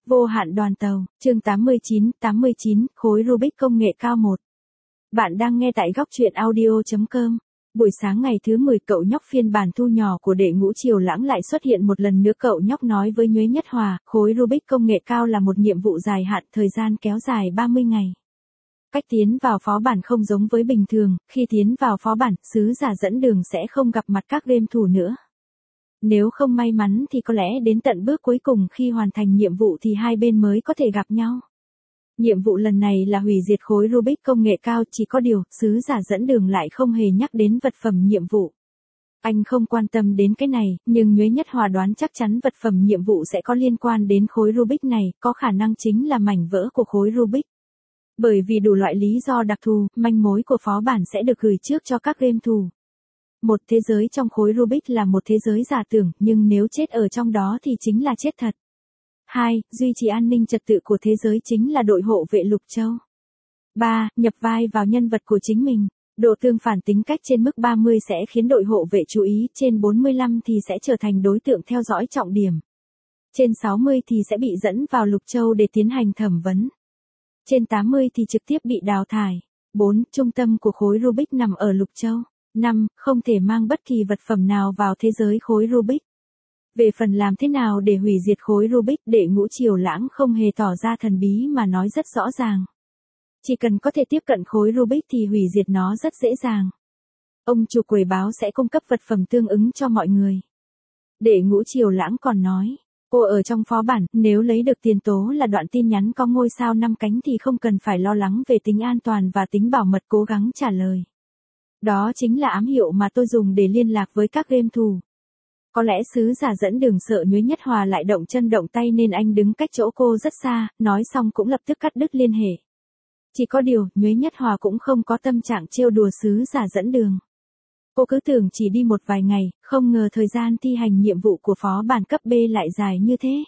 Vô hạn đoàn tàu, chương 89, khối Rubik công nghệ cao 1. Bạn đang nghe tại góc truyện audio.com. Buổi sáng ngày thứ 10 cậu nhóc phiên bản thu nhỏ của đệ ngũ Triều Lãng lại xuất hiện một lần nữa. Cậu nhóc nói với Nhuế Nhất Hòa, khối Rubik công nghệ cao là một nhiệm vụ dài hạn, thời gian kéo dài 30 ngày. Cách tiến vào phó bản không giống với bình thường, khi tiến vào phó bản, sứ giả dẫn đường sẽ không gặp mặt các game thủ nữa. Nếu không may mắn thì có lẽ đến tận bước cuối cùng khi hoàn thành nhiệm vụ thì hai bên mới có thể gặp nhau. Nhiệm vụ lần này là hủy diệt khối Rubik công nghệ cao, chỉ có điều, sứ giả dẫn đường lại không hề nhắc đến vật phẩm nhiệm vụ. Anh không quan tâm đến cái này, nhưng Nhuế Nhất Hòa đoán chắc chắn vật phẩm nhiệm vụ sẽ có liên quan đến khối Rubik này, có khả năng chính là mảnh vỡ của khối Rubik. Bởi vì đủ loại lý do đặc thù, manh mối của phó bản sẽ được gửi trước cho các game thủ. Một thế giới trong khối Rubik là một thế giới giả tưởng, nhưng nếu chết ở trong đó thì chính là chết thật. 2. Duy trì an ninh trật tự của thế giới chính là đội hộ vệ Lục Châu. 3. Nhập vai vào nhân vật của chính mình. Độ tương phản tính cách trên mức 30 sẽ khiến đội hộ vệ chú ý, trên 45 thì sẽ trở thành đối tượng theo dõi trọng điểm. Trên 60 thì sẽ bị dẫn vào Lục Châu để tiến hành thẩm vấn. Trên 80 thì trực tiếp bị đào thải. 4. Trung tâm của khối Rubik nằm ở Lục Châu. 5. Không thể mang bất kỳ vật phẩm nào vào thế giới khối Rubik. Về phần làm thế nào để hủy diệt khối Rubik, đệ ngũ Triều Lãng không hề tỏ ra thần bí mà nói rất rõ ràng. Chỉ cần có thể tiếp cận khối Rubik thì hủy diệt nó rất dễ dàng. Ông chủ quầy báo sẽ cung cấp vật phẩm tương ứng cho mọi người. Đệ ngũ Triều Lãng còn nói, cô ở trong phó bản, nếu lấy được tiền tố là đoạn tin nhắn có ngôi sao 5 cánh thì không cần phải lo lắng về tính an toàn và tính bảo mật, cố gắng trả lời. Đó chính là ám hiệu mà tôi dùng để liên lạc với các game thủ. Có lẽ sứ giả dẫn đường sợ Nhuế Nhất Hòa lại động chân động tay nên anh đứng cách chỗ cô rất xa, nói xong cũng lập tức cắt đứt liên hệ. Chỉ có điều, Nhuế Nhất Hòa cũng không có tâm trạng trêu đùa sứ giả dẫn đường. Cô cứ tưởng chỉ đi một vài ngày, không ngờ thời gian thi hành nhiệm vụ của phó bản cấp B lại dài như thế.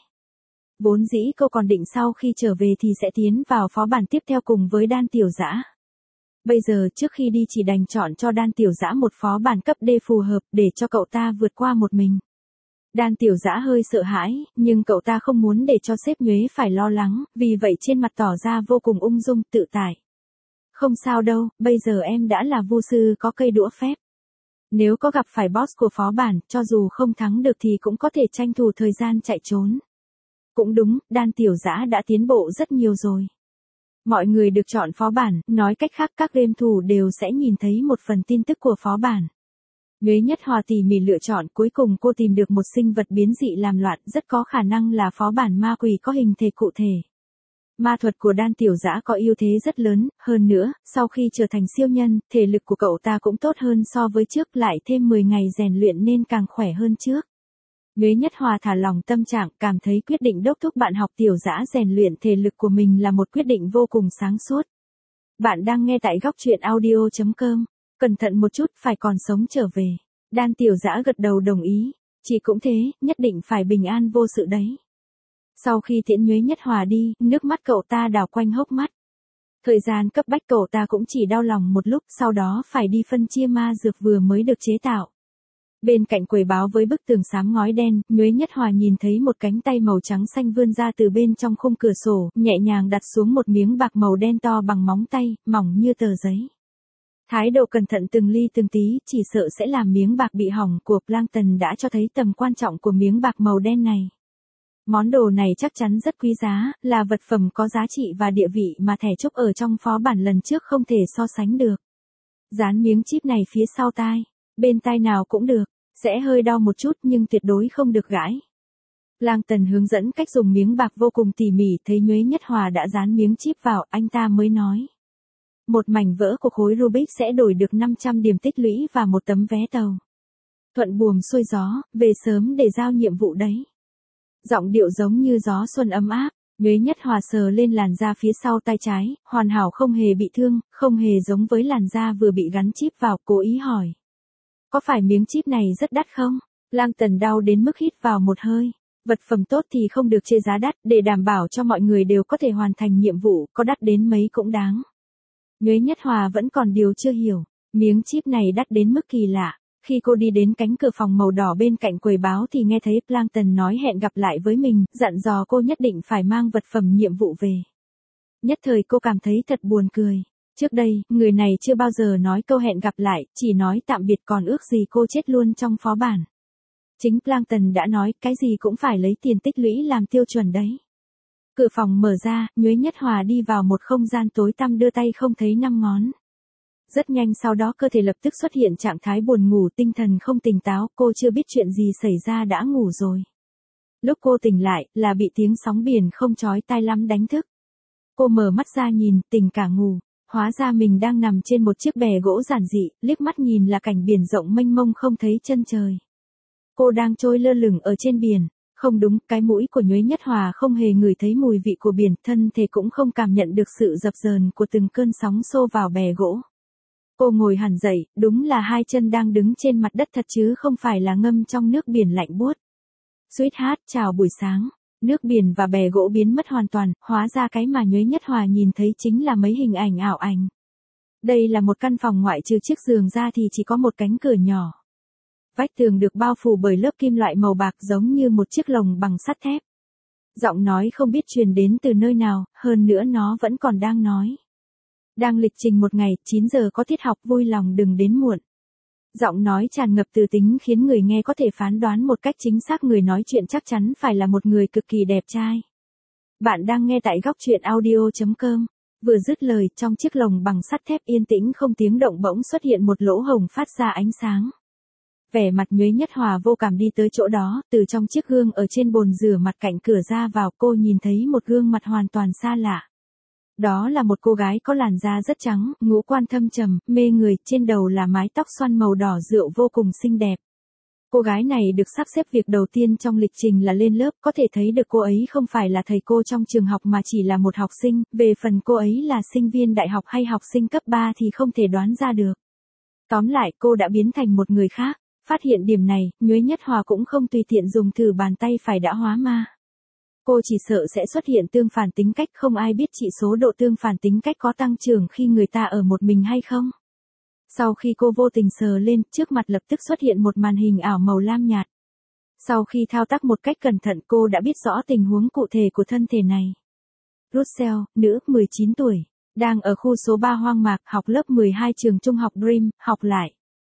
Vốn dĩ cô còn định sau khi trở về thì sẽ tiến vào phó bản tiếp theo cùng với Đan Tiểu Dã. Bây giờ trước khi đi chỉ đành chọn cho Đan Tiểu Dã một phó bản cấp D phù hợp để cho cậu ta vượt qua một mình. Đan Tiểu Dã hơi sợ hãi, nhưng cậu ta không muốn để cho sếp Nhuế phải lo lắng, vì vậy trên mặt tỏ ra vô cùng ung dung, tự tại. Không sao đâu, bây giờ em đã là vu sư có cây đũa phép. Nếu có gặp phải boss của phó bản, cho dù không thắng được thì cũng có thể tranh thủ thời gian chạy trốn. Cũng đúng, Đan Tiểu Dã đã tiến bộ rất nhiều rồi. Mọi người được chọn phó bản, nói cách khác các game thủ đều sẽ nhìn thấy một phần tin tức của phó bản. Nhuế Nhất Hòa tỉ mỉ lựa chọn, cuối cùng cô tìm được một sinh vật biến dị làm loạn, rất có khả năng là phó bản ma quỷ có hình thể cụ thể. Ma thuật của Đan Tiểu Dã có ưu thế rất lớn, hơn nữa, sau khi trở thành siêu nhân, thể lực của cậu ta cũng tốt hơn so với trước, lại thêm 10 ngày rèn luyện nên càng khỏe hơn trước. Nhuế Nhất Hòa thả lòng tâm trạng, cảm thấy quyết định đốc thúc bạn học Tiểu Dã rèn luyện thể lực của mình là một quyết định vô cùng sáng suốt. Bạn đang nghe tại góc truyện audio.com. Cẩn thận một chút, phải còn sống trở về. Đan Tiểu Dã gật đầu đồng ý. Chị cũng thế, nhất định phải bình an vô sự đấy. Sau khi tiễn Nhuế Nhất Hòa đi, nước mắt cậu ta đảo quanh hốc mắt. Thời gian cấp bách cậu ta cũng chỉ đau lòng một lúc, sau đó phải đi phân chia ma dược vừa mới được chế tạo. Bên cạnh quầy báo với bức tường xám ngói đen, Nhuế Nhất Hòa nhìn thấy một cánh tay màu trắng xanh vươn ra từ bên trong khung cửa sổ, nhẹ nhàng đặt xuống một miếng bạc màu đen to bằng móng tay, mỏng như tờ giấy. Thái độ cẩn thận từng ly từng tí, chỉ sợ sẽ làm miếng bạc bị hỏng của Plankton đã cho thấy tầm quan trọng của miếng bạc màu đen này. Món đồ này chắc chắn rất quý giá, là vật phẩm có giá trị và địa vị mà thẻ chúc ở trong phó bản lần trước không thể so sánh được. Dán miếng chip này phía sau tai, bên tai nào cũng được, sẽ hơi đau một chút nhưng tuyệt đối không được gãi. Plankton hướng dẫn cách dùng miếng bạc vô cùng tỉ mỉ, thấy Nhuế Nhất Hòa đã dán miếng chip vào, anh ta mới nói. Một mảnh vỡ của khối Rubik sẽ đổi được 500 điểm tích lũy và một tấm vé tàu. Thuận buồm xuôi gió, về sớm để giao nhiệm vụ đấy. Giọng điệu giống như gió xuân ấm áp, Nhuế Nhất Hòa sờ lên làn da phía sau tay trái, hoàn hảo không hề bị thương, không hề giống với làn da vừa bị gắn chip vào, cố ý hỏi. Có phải miếng chip này rất đắt không? Plankton đau đến mức hít vào một hơi. Vật phẩm tốt thì không được chê giá đắt, để đảm bảo cho mọi người đều có thể hoàn thành nhiệm vụ, có đắt đến mấy cũng đáng. Nhuế Nhất Hòa vẫn còn điều chưa hiểu, miếng chip này đắt đến mức kỳ lạ. Khi cô đi đến cánh cửa phòng màu đỏ bên cạnh quầy báo thì nghe thấy Plankton nói hẹn gặp lại với mình, dặn dò cô nhất định phải mang vật phẩm nhiệm vụ về. Nhất thời cô cảm thấy thật buồn cười. Trước đây, người này chưa bao giờ nói câu hẹn gặp lại, chỉ nói tạm biệt còn ước gì cô chết luôn trong phó bản. Chính Plankton đã nói cái gì cũng phải lấy tiền tích lũy làm tiêu chuẩn đấy. Cửa phòng mở ra, Nhuế Nhất Hòa đi vào một không gian tối tăm đưa tay không thấy năm ngón. Rất nhanh sau đó cơ thể lập tức xuất hiện trạng thái buồn ngủ, tinh thần không tỉnh táo, cô chưa biết chuyện gì xảy ra đã ngủ rồi. Lúc cô tỉnh lại, là bị tiếng sóng biển không chói tai lắm đánh thức. Cô mở mắt ra nhìn, tỉnh cả ngủ, hóa ra mình đang nằm trên một chiếc bè gỗ giản dị, liếc mắt nhìn là cảnh biển rộng mênh mông không thấy chân trời. Cô đang trôi lơ lửng ở trên biển. Không đúng, cái mũi của Nhuế Nhất Hòa không hề ngửi thấy mùi vị của biển, thân thể cũng không cảm nhận được sự dập dờn của từng cơn sóng xô vào bè gỗ. Cô ngồi hẳn dậy, đúng là hai chân đang đứng trên mặt đất thật chứ không phải là ngâm trong nước biển lạnh buốt. Sweetheart, chào buổi sáng. Nước biển và bè gỗ biến mất hoàn toàn, hóa ra cái mà Nhuế Nhất Hòa nhìn thấy chính là mấy hình ảnh ảo ảnh. Đây là một căn phòng ngoại trừ chiếc giường ra thì chỉ có một cánh cửa nhỏ. Vách tường được bao phủ bởi lớp kim loại màu bạc giống như một chiếc lồng bằng sắt thép. Giọng nói không biết truyền đến từ nơi nào, hơn nữa nó vẫn còn đang nói. Đang lịch trình một ngày, 9 giờ có tiết học, vui lòng đừng đến muộn. Giọng nói tràn ngập từ tính khiến người nghe có thể phán đoán một cách chính xác người nói chuyện chắc chắn phải là một người cực kỳ đẹp trai. Bạn đang nghe tại góc truyện audio.com. Vừa dứt lời, trong chiếc lồng bằng sắt thép yên tĩnh không tiếng động bỗng xuất hiện một lỗ hổng phát ra ánh sáng. Vẻ mặt Nhuế Nhất Hòa vô cảm đi tới chỗ đó, từ trong chiếc gương ở trên bồn rửa mặt cạnh cửa ra vào cô nhìn thấy một gương mặt hoàn toàn xa lạ. Đó là một cô gái có làn da rất trắng, ngũ quan thâm trầm, mê người, trên đầu là mái tóc xoăn màu đỏ rượu vô cùng xinh đẹp. Cô gái này được sắp xếp việc đầu tiên trong lịch trình là lên lớp, có thể thấy được cô ấy không phải là thầy cô trong trường học mà chỉ là một học sinh, về phần cô ấy là sinh viên đại học hay học sinh cấp 3 thì không thể đoán ra được. Tóm lại cô đã biến thành một người khác. Phát hiện điểm này, Nhuế Nhất Hòa cũng không tùy tiện dùng thử bàn tay phải đã hóa ma. Cô chỉ sợ sẽ xuất hiện tương phản tính cách, không ai biết chỉ số độ tương phản tính cách có tăng trưởng khi người ta ở một mình hay không. Sau khi cô vô tình sờ lên, trước mặt lập tức xuất hiện một màn hình ảo màu lam nhạt. Sau khi thao tác một cách cẩn thận cô đã biết rõ tình huống cụ thể của thân thể này. Russell, nữ, 19 tuổi, đang ở khu số 3 hoang mạc, học lớp 12 trường trung học Dream, học lại.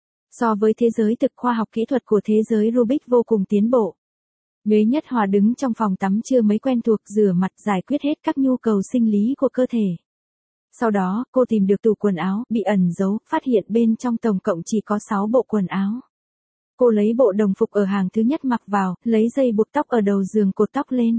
So với thế giới thực khoa học kỹ thuật của thế giới Rubik vô cùng tiến bộ. Nhuế Nhất Hòa đứng trong phòng tắm chưa mấy quen thuộc, rửa mặt giải quyết hết các nhu cầu sinh lý của cơ thể. Sau đó, cô tìm được tủ quần áo, bị ẩn giấu, phát hiện bên trong tổng cộng chỉ có 6 bộ quần áo. Cô lấy bộ đồng phục ở hàng thứ nhất mặc vào, lấy dây buộc tóc ở đầu giường cột tóc lên.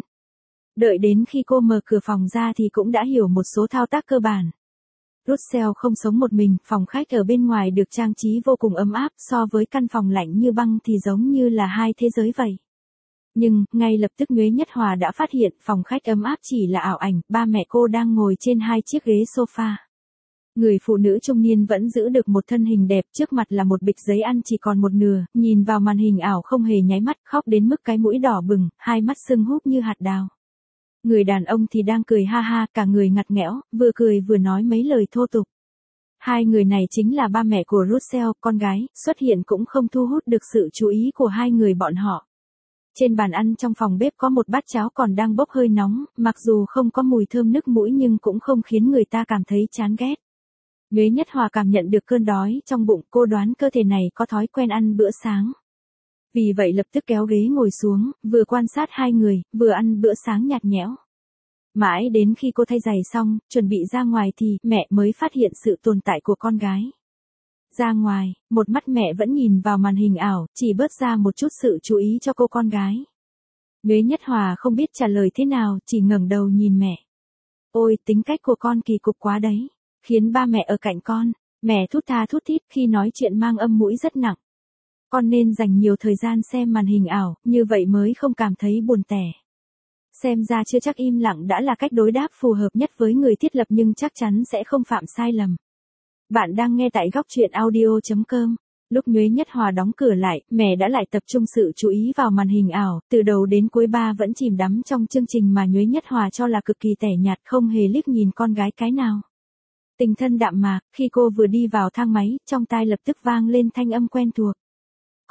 Đợi đến khi cô mở cửa phòng ra thì cũng đã hiểu một số thao tác cơ bản. Russell không sống một mình, phòng khách ở bên ngoài được trang trí vô cùng ấm áp, so với căn phòng lạnh như băng thì giống như là hai thế giới vậy. Nhưng, ngay lập tức Nhuế Nhất Hòa đã phát hiện phòng khách ấm áp chỉ là ảo ảnh, ba mẹ cô đang ngồi trên hai chiếc ghế sofa. Người phụ nữ trung niên vẫn giữ được một thân hình đẹp, trước mặt là một bịch giấy ăn chỉ còn một nửa, nhìn vào màn hình ảo không hề nháy mắt, khóc đến mức cái mũi đỏ bừng, hai mắt sưng húp như hạt đào. Người đàn ông thì đang cười ha ha, cả người ngặt nghẽo, vừa cười vừa nói mấy lời thô tục. Hai người này chính là ba mẹ của Russell, con gái, xuất hiện cũng không thu hút được sự chú ý của hai người bọn họ. Trên bàn ăn trong phòng bếp có một bát cháo còn đang bốc hơi nóng, mặc dù không có mùi thơm nức mũi nhưng cũng không khiến người ta cảm thấy chán ghét. Nhuế Nhất Hòa cảm nhận được cơn đói trong bụng, cô đoán cơ thể này có thói quen ăn bữa sáng. Vì vậy lập tức kéo ghế ngồi xuống, vừa quan sát hai người, vừa ăn bữa sáng nhạt nhẽo. Mãi đến khi cô thay giày xong, chuẩn bị ra ngoài thì mẹ mới phát hiện sự tồn tại của con gái. Ra ngoài, một mắt mẹ vẫn nhìn vào màn hình ảo, chỉ bớt ra một chút sự chú ý cho cô con gái. Nhuế Nhất Hòa không biết trả lời thế nào, chỉ ngẩng đầu nhìn mẹ. Ôi, tính cách của con kỳ cục quá đấy, khiến ba mẹ ở cạnh con, mẹ thút tha thút thít khi nói chuyện mang âm mũi rất nặng. Con nên dành nhiều thời gian xem màn hình ảo, như vậy mới không cảm thấy buồn tẻ. Xem ra chưa chắc im lặng đã là cách đối đáp phù hợp nhất với người thiết lập nhưng chắc chắn sẽ không phạm sai lầm. Bạn đang nghe tại góc truyện audio.com. Lúc Nhuế Nhất Hòa đóng cửa lại, mẹ đã lại tập trung sự chú ý vào màn hình ảo, từ đầu đến cuối ba vẫn chìm đắm trong chương trình mà Nhuế Nhất Hòa cho là cực kỳ tẻ nhạt, không hề liếc nhìn con gái cái nào. Tình thân đạm mạc, khi cô vừa đi vào thang máy, trong tai lập tức vang lên thanh âm quen thuộc.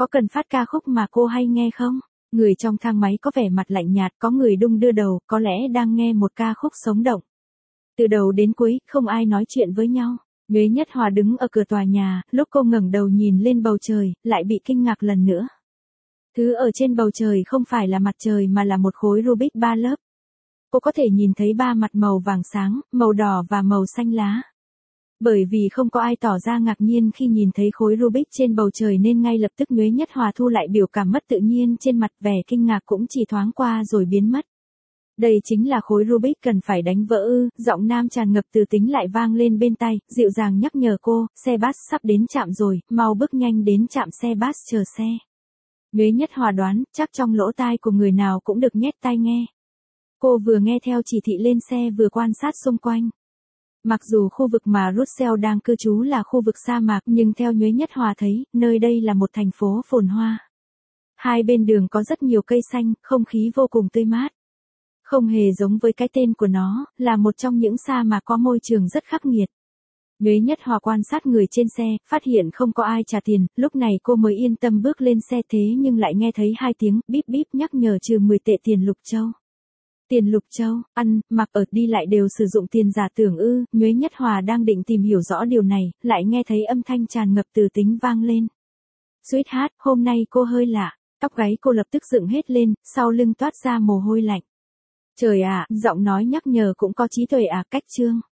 có cần phát ca khúc mà cô hay nghe không? Người trong thang máy có vẻ mặt lạnh nhạt, có người đung đưa đầu, có lẽ đang nghe một ca khúc sống động. Từ đầu đến cuối, không ai nói chuyện với nhau. Nhuế Nhất Hòa đứng ở cửa tòa nhà, lúc cô ngẩng đầu nhìn lên bầu trời, lại bị kinh ngạc lần nữa. Thứ ở trên bầu trời không phải là mặt trời mà là một khối Rubik 3 lớp. Cô có thể nhìn thấy 3 mặt màu vàng sáng, màu đỏ và màu xanh lá. Bởi vì không có ai tỏ ra ngạc nhiên khi nhìn thấy khối Rubik trên bầu trời nên ngay lập tức Nhuế Nhất Hòa thu lại biểu cảm mất tự nhiên trên mặt, vẻ kinh ngạc cũng chỉ thoáng qua rồi biến mất. Đây chính là khối Rubik cần phải đánh vỡ ư? Giọng nam tràn ngập từ tính lại vang lên bên tai, dịu dàng nhắc nhở cô, xe bus sắp đến trạm rồi, mau bước nhanh đến trạm xe bus chờ xe. Nhuế Nhất Hòa đoán, chắc trong lỗ tai của người nào cũng được nhét tai nghe. Cô vừa nghe theo chỉ thị lên xe vừa quan sát xung quanh. Mặc dù khu vực mà Russell đang cư trú là khu vực sa mạc nhưng theo Nhuế Nhất Hòa thấy, nơi đây là một thành phố phồn hoa. Hai bên đường có rất nhiều cây xanh, không khí vô cùng tươi mát. Không hề giống với cái tên của nó, là một trong những sa mạc có môi trường rất khắc nghiệt. Nhuế Nhất Hòa quan sát người trên xe, phát hiện không có ai trả tiền, lúc này cô mới yên tâm bước lên xe thế nhưng lại nghe thấy 2 tiếng bíp bíp nhắc nhở trừ 10 tệ tiền Lục Châu. Tiền Lục Châu, ăn, mặc ở đi lại đều sử dụng tiền giả tưởng ư? Nhuế Nhất Hòa đang định tìm hiểu rõ điều này, lại nghe thấy âm thanh tràn ngập từ tính vang lên. Sweetheart, hôm nay cô hơi lạ, tóc gáy cô lập tức dựng hết lên, sau lưng toát ra mồ hôi lạnh. Trời ạ, giọng nói nhắc nhở cũng có trí tuệ à, cách chương.